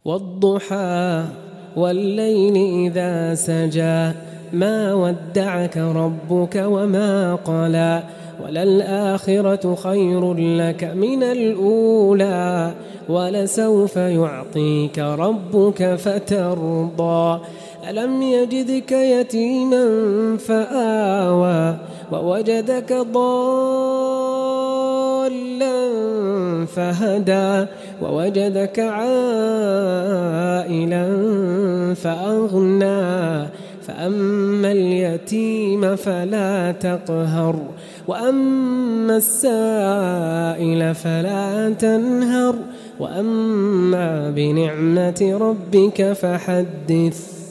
والضحى والليل إذا سجى ما ودعك ربك وما قلى وللآخرة خير لك من الأولى ولسوف يعطيك ربك فترضى ألم يجدك يتيما فآوى ووجدك ضالا فهدى ووجدك عائلا فأغنى فأما اليتيم فلا تقهر وأما السائل فلا تنهر وأما بنعمة ربك فحدث.